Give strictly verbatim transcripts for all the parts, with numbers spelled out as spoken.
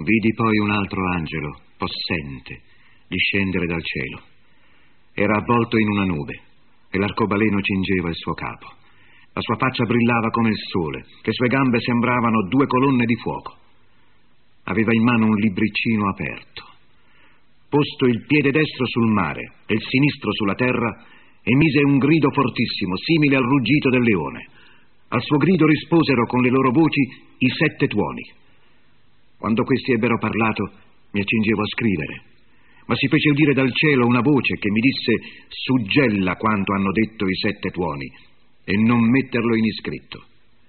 Vidi poi un altro angelo, possente, discendere dal cielo. Era avvolto in una nube e l'arcobaleno cingeva il suo capo. La sua faccia brillava come il sole, le sue gambe sembravano due colonne di fuoco. Aveva in mano un libricino aperto. Posto il piede destro sul mare e il sinistro sulla terra, emise un grido fortissimo, simile al ruggito del leone. Al suo grido risposero con le loro voci i sette tuoni. Quando questi ebbero parlato, mi accingevo a scrivere, ma si fece udire dal cielo una voce che mi disse: suggella quanto hanno detto i sette tuoni e non metterlo in iscritto.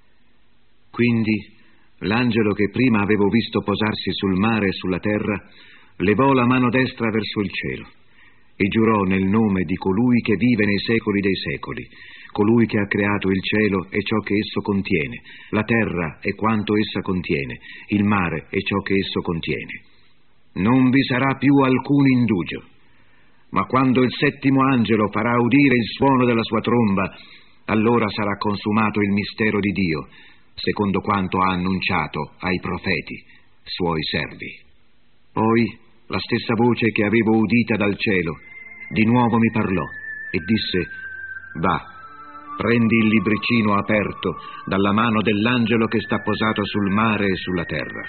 Quindi l'angelo che prima avevo visto posarsi sul mare e sulla terra levò la mano destra verso il cielo e giurò nel nome di colui che vive nei secoli dei secoli, colui che ha creato il cielo e ciò che esso contiene, la terra e quanto essa contiene, il mare e ciò che esso contiene. Non vi sarà più alcun indugio, ma quando il settimo angelo farà udire il suono della sua tromba, allora sarà consumato il mistero di Dio, secondo quanto ha annunciato ai profeti, suoi servi. Poi la stessa voce che avevo udita dal cielo di nuovo mi parlò e disse: va, prendi il libricino aperto dalla mano dell'angelo che sta posato sul mare e sulla terra.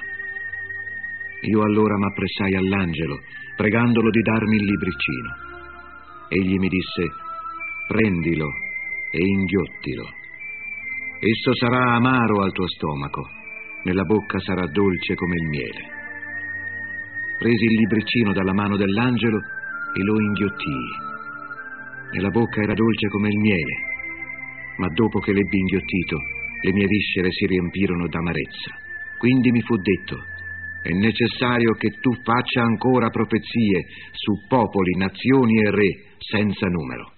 Io allora m'appressai all'angelo, pregandolo di darmi il libricino. Egli mi disse: prendilo e inghiottilo. Esso sarà amaro al tuo stomaco, nella bocca sarà dolce come il miele. Presi il libricino dalla mano dell'angelo e lo inghiottii. Nella bocca era dolce come il miele, ma dopo che l'ebbi inghiottito, le mie viscere si riempirono d'amarezza. Quindi mi fu detto: è necessario che tu faccia ancora profezie su popoli, nazioni e re senza numero.